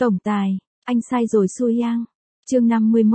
Tổng tài, anh sai rồi xui yang. Chương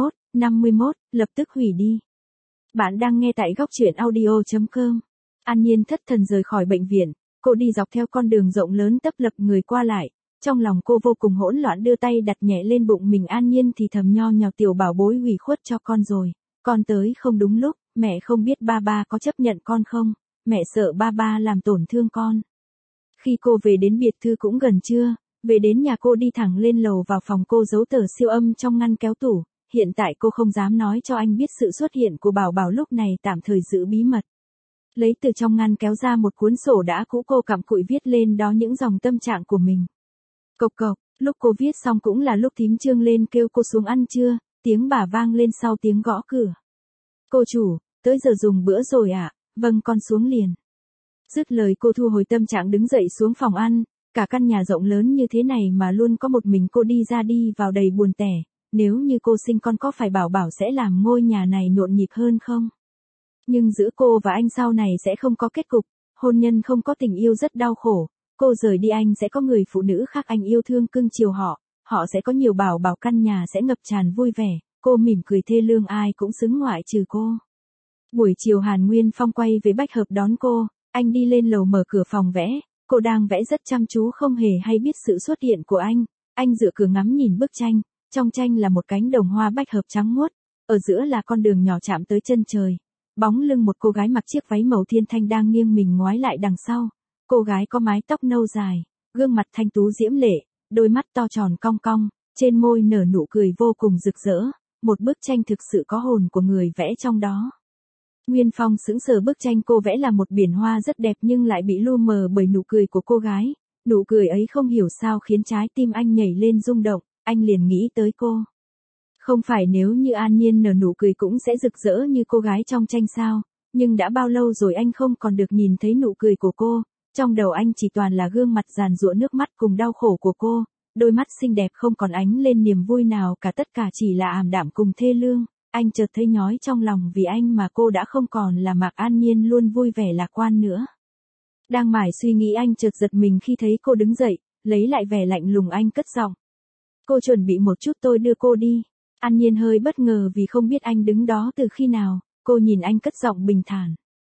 51, lập tức hủy đi. Bạn đang nghe tại góc truyện audio.com. An Nhiên thất thần rời khỏi bệnh viện, cô đi dọc theo con đường rộng lớn tấp lập người qua lại, trong lòng cô vô cùng hỗn loạn, đưa tay đặt nhẹ lên bụng mình. An Nhiên thì thầm nho nhỏ, tiểu bảo bối ủy khuất cho con rồi, con tới không đúng lúc, mẹ không biết ba ba có chấp nhận con không, mẹ sợ ba ba làm tổn thương con. Khi cô về đến biệt thự cũng gần trưa, về đến nhà cô đi thẳng lên lầu vào phòng, cô giấu tờ siêu âm trong ngăn kéo tủ, hiện tại cô không dám nói cho anh biết sự xuất hiện của Bảo Bảo, lúc này tạm thời giữ bí mật. Lấy từ trong ngăn kéo ra một cuốn sổ đã cũ, cô cặm cụi viết lên đó những dòng tâm trạng của mình. Cộc cộc, lúc cô viết xong cũng là lúc thím Trương lên kêu cô xuống ăn trưa, tiếng bà vang lên sau tiếng gõ cửa. Cô chủ, tới giờ dùng bữa rồi ạ? Vâng, con xuống liền. Dứt lời cô thu hồi tâm trạng đứng dậy xuống phòng ăn, cả căn nhà rộng lớn như thế này mà luôn có một mình cô đi ra đi vào đầy buồn tẻ, nếu như cô sinh con có phải Bảo Bảo sẽ làm ngôi nhà này nhộn nhịp hơn không? Nhưng giữa cô và anh sau này sẽ không có kết cục, hôn nhân không có tình yêu rất đau khổ, cô rời đi anh sẽ có người phụ nữ khác anh yêu thương cưng chiều họ sẽ có nhiều Bảo Bảo, căn nhà sẽ ngập tràn vui vẻ, cô mỉm cười thê lương, ai cũng xứng ngoại trừ cô. Buổi chiều Hàn Nguyên Phong quay về Bách Hợp đón cô, anh đi lên lầu mở cửa phòng vẽ, cô đang vẽ rất chăm chú không hề hay biết sự xuất hiện của anh dựa cửa ngắm nhìn bức tranh, trong tranh là một cánh đồng hoa bách hợp trắng muốt, ở giữa là con đường nhỏ chạm tới chân trời, bóng lưng một cô gái mặc chiếc váy màu thiên thanh đang nghiêng mình ngoái lại đằng sau, cô gái có mái tóc nâu dài, gương mặt thanh tú diễm lệ, đôi mắt to tròn cong cong, trên môi nở nụ cười vô cùng rực rỡ, một bức tranh thực sự có hồn của người vẽ trong đó. Nguyên Phong sững sờ, bức tranh cô vẽ là một biển hoa rất đẹp nhưng lại bị lu mờ bởi nụ cười của cô gái, nụ cười ấy không hiểu sao khiến trái tim anh nhảy lên rung động, anh liền nghĩ tới cô. Không phải nếu như An Nhiên nở nụ cười cũng sẽ rực rỡ như cô gái trong tranh sao, nhưng đã bao lâu rồi anh không còn được nhìn thấy nụ cười của cô, trong đầu anh chỉ toàn là gương mặt giàn giụa nước mắt cùng đau khổ của cô, đôi mắt xinh đẹp không còn ánh lên niềm vui nào cả, tất cả chỉ là ảm đạm cùng thê lương. Anh chợt thấy nhói trong lòng vì anh mà cô đã không còn là Mạc An Nhiên luôn vui vẻ lạc quan nữa. Đang mải suy nghĩ anh chợt giật mình khi thấy cô đứng dậy, lấy lại vẻ lạnh lùng anh cất giọng. Cô chuẩn bị một chút tôi đưa cô đi. An Nhiên hơi bất ngờ vì không biết anh đứng đó từ khi nào, cô nhìn anh cất giọng bình thản.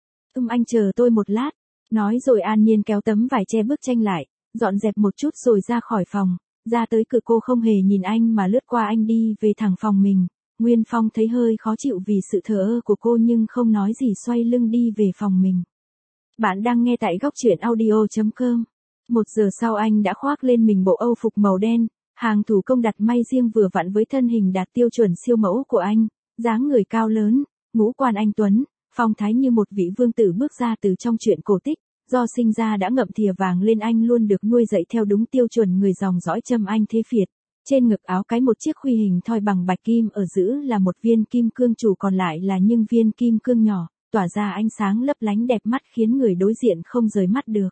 Anh chờ tôi một lát. Nói rồi An Nhiên kéo tấm vải che bức tranh lại, dọn dẹp một chút rồi ra khỏi phòng, ra tới cửa cô không hề nhìn anh mà lướt qua anh đi về thẳng phòng mình. Nguyên Phong thấy hơi khó chịu vì sự thờ ơ của cô nhưng không nói gì, xoay lưng đi về phòng mình. Bạn đang nghe tại góc truyện audio.com. 1 giờ sau anh đã khoác lên mình bộ Âu phục màu đen, hàng thủ công đặt may riêng vừa vặn với thân hình đạt tiêu chuẩn siêu mẫu của anh, dáng người cao lớn, ngũ quan anh tuấn, phong thái như một vị vương tử bước ra từ trong truyện cổ tích, do sinh ra đã ngậm thìa vàng lên, anh luôn được nuôi dạy theo đúng tiêu chuẩn người dòng dõi Trâm Anh thế Việt. Trên ngực áo cái một chiếc khuy hình thoi bằng bạch kim, ở giữa là một viên kim cương chủ, còn lại là những viên kim cương nhỏ, tỏa ra ánh sáng lấp lánh đẹp mắt khiến người đối diện không rời mắt được.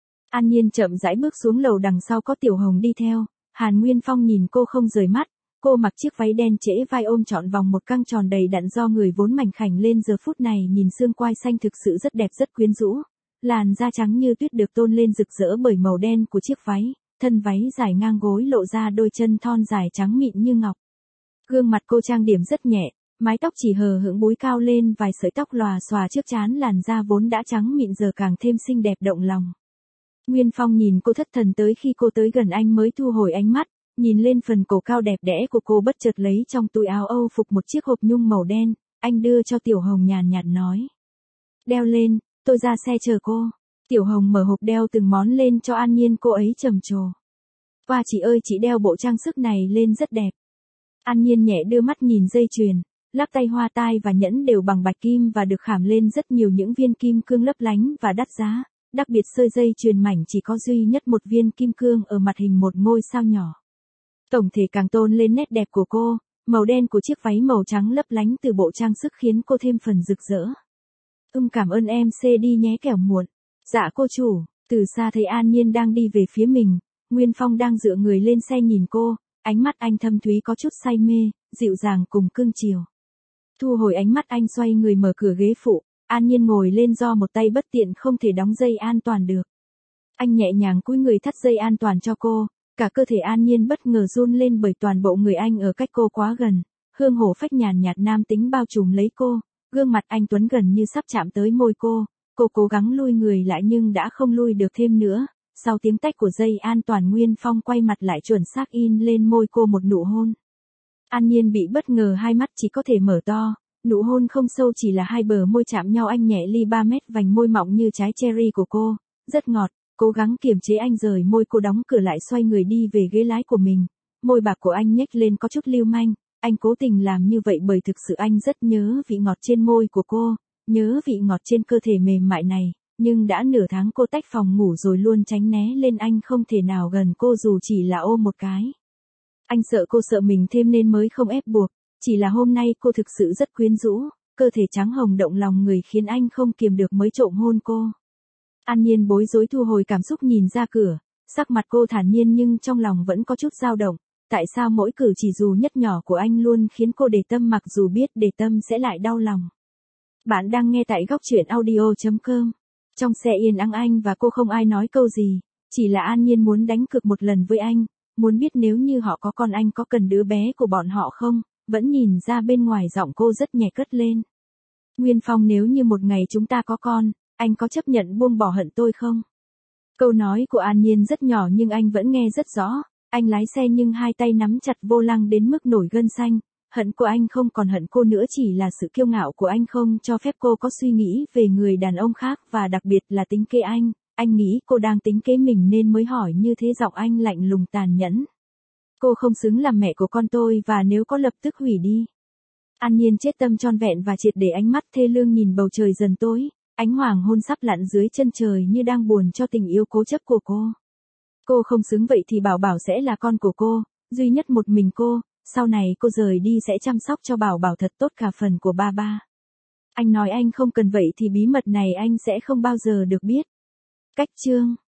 An Nhiên chậm rãi bước xuống lầu, đằng sau có Tiểu Hồng đi theo, Hàn Nguyên Phong nhìn cô không rời mắt, cô mặc chiếc váy đen trễ vai ôm trọn vòng một căng tròn đầy đặn do người vốn mảnh khảnh lên giờ phút này nhìn xương quai xanh thực sự rất đẹp, rất quyến rũ, làn da trắng như tuyết được tôn lên rực rỡ bởi màu đen của chiếc váy. Thân váy dài ngang gối lộ ra đôi chân thon dài trắng mịn như ngọc. Gương mặt cô trang điểm rất nhẹ, mái tóc chỉ hờ hững búi cao lên vài sợi tóc lòa xòa trước trán, làn da vốn đã trắng mịn giờ càng thêm xinh đẹp động lòng. Nguyên Phong nhìn cô thất thần tới khi cô tới gần anh mới thu hồi ánh mắt, nhìn lên phần cổ cao đẹp đẽ của cô, bất chợt lấy trong túi áo Âu phục một chiếc hộp nhung màu đen, anh đưa cho Tiểu Hồng nhàn nhạt nói. Đeo lên, tôi ra xe chờ cô. Tiểu Hồng mở hộp đeo từng món lên cho An Nhiên, cô ấy trầm trồ. Wow chị ơi, chị đeo bộ trang sức này lên rất đẹp. An Nhiên nhẹ đưa mắt nhìn dây chuyền, lắc tay hoa tai và nhẫn đều bằng bạch kim và được khảm lên rất nhiều những viên kim cương lấp lánh và đắt giá, đặc biệt sợi dây chuyền mảnh chỉ có duy nhất một viên kim cương ở mặt hình một ngôi sao nhỏ. Tổng thể càng tôn lên nét đẹp của cô, màu đen của chiếc váy màu trắng lấp lánh từ bộ trang sức khiến cô thêm phần rực rỡ. Cảm ơn em, đi nhé, kẻo muộn. Dạ cô chủ. Từ xa thấy An Nhiên đang đi về phía mình, Nguyên Phong đang dựa người lên xe nhìn cô, ánh mắt anh thâm thúy có chút say mê, dịu dàng cùng cưng chiều. Thu hồi ánh mắt anh xoay người mở cửa ghế phụ, An Nhiên ngồi lên do một tay bất tiện không thể đóng dây an toàn được. Anh nhẹ nhàng cúi người thắt dây an toàn cho cô, Cả cơ thể An Nhiên bất ngờ run lên bởi toàn bộ người anh ở cách cô quá gần. Hương hổ phách nhàn nhạt nam tính bao trùm lấy cô, gương mặt anh tuấn gần như sắp chạm tới môi cô. Cô cố gắng lui người lại nhưng đã không lui được thêm nữa. Sau tiếng tách của dây an toàn Nguyên Phong quay mặt lại chuẩn xác in lên môi cô một nụ hôn. An Nhiên bị bất ngờ hai mắt chỉ có thể mở to. Nụ hôn không sâu chỉ là hai bờ môi chạm nhau anh nhẹ ly 3 mét vành môi mọng như trái cherry của cô. Rất ngọt, cố gắng kiềm chế anh rời môi cô đóng cửa lại xoay người đi về ghế lái của mình. Môi bạc của anh nhếch lên có chút lưu manh. Anh cố tình làm như vậy bởi thực sự anh rất nhớ vị ngọt trên môi của cô. Nhớ vị ngọt trên cơ thể mềm mại này. Nhưng đã nửa tháng cô tách phòng ngủ rồi luôn tránh né lên anh không thể nào gần cô dù chỉ là ôm một cái. Anh sợ cô sợ mình thêm nên mới không ép buộc. Chỉ là hôm nay cô thực sự rất quyến rũ, cơ thể trắng hồng động lòng người khiến anh không kiềm được mới trộm hôn cô. An Nhiên bối rối thu hồi cảm xúc nhìn ra cửa, sắc mặt cô thản nhiên nhưng trong lòng vẫn có chút dao động. Tại sao mỗi cử chỉ dù nhất nhỏ của anh luôn khiến cô để tâm mặc dù biết để tâm sẽ lại đau lòng. Bạn đang nghe tại góc truyện audio.com. Trong xe yên ắng anh và cô không ai nói câu gì, chỉ là An Nhiên muốn đánh cược một lần với anh, muốn biết nếu như họ có con anh có cần đứa bé của bọn họ không. Vẫn nhìn ra bên ngoài giọng cô rất nhẹ cất lên. Nguyên Phong nếu như một ngày chúng ta có con, anh có chấp nhận buông bỏ hận tôi không? Câu nói của An Nhiên rất nhỏ nhưng anh vẫn nghe rất rõ. Anh lái xe nhưng hai tay nắm chặt vô lăng đến mức nổi gân xanh. Hận của anh không còn hận cô nữa chỉ là sự kiêu ngạo của anh không cho phép cô có suy nghĩ về người đàn ông khác và đặc biệt là tính kế anh. Anh nghĩ cô đang tính kế mình nên mới hỏi như thế giọng anh lạnh lùng tàn nhẫn. Cô không xứng làm mẹ của con tôi và nếu có lập tức hủy đi. An Nhiên chết tâm trọn vẹn và triệt để ánh mắt thê lương nhìn bầu trời dần tối, ánh hoàng hôn sắp lặn dưới chân trời như đang buồn cho tình yêu cố chấp của cô. Cô không xứng vậy thì Bảo Bảo sẽ là con của cô, duy nhất một mình cô, sau này cô rời đi sẽ chăm sóc cho Bảo Bảo thật tốt cả phần của ba ba. Anh nói anh không cần vậy thì bí mật này anh sẽ không bao giờ được biết. Cách chương